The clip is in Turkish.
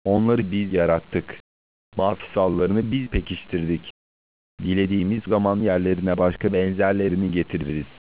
Onları biz yarattık. Mafsallarını biz pekiştirdik. Dilediğimiz zaman yerlerine başka benzerlerini getiririz.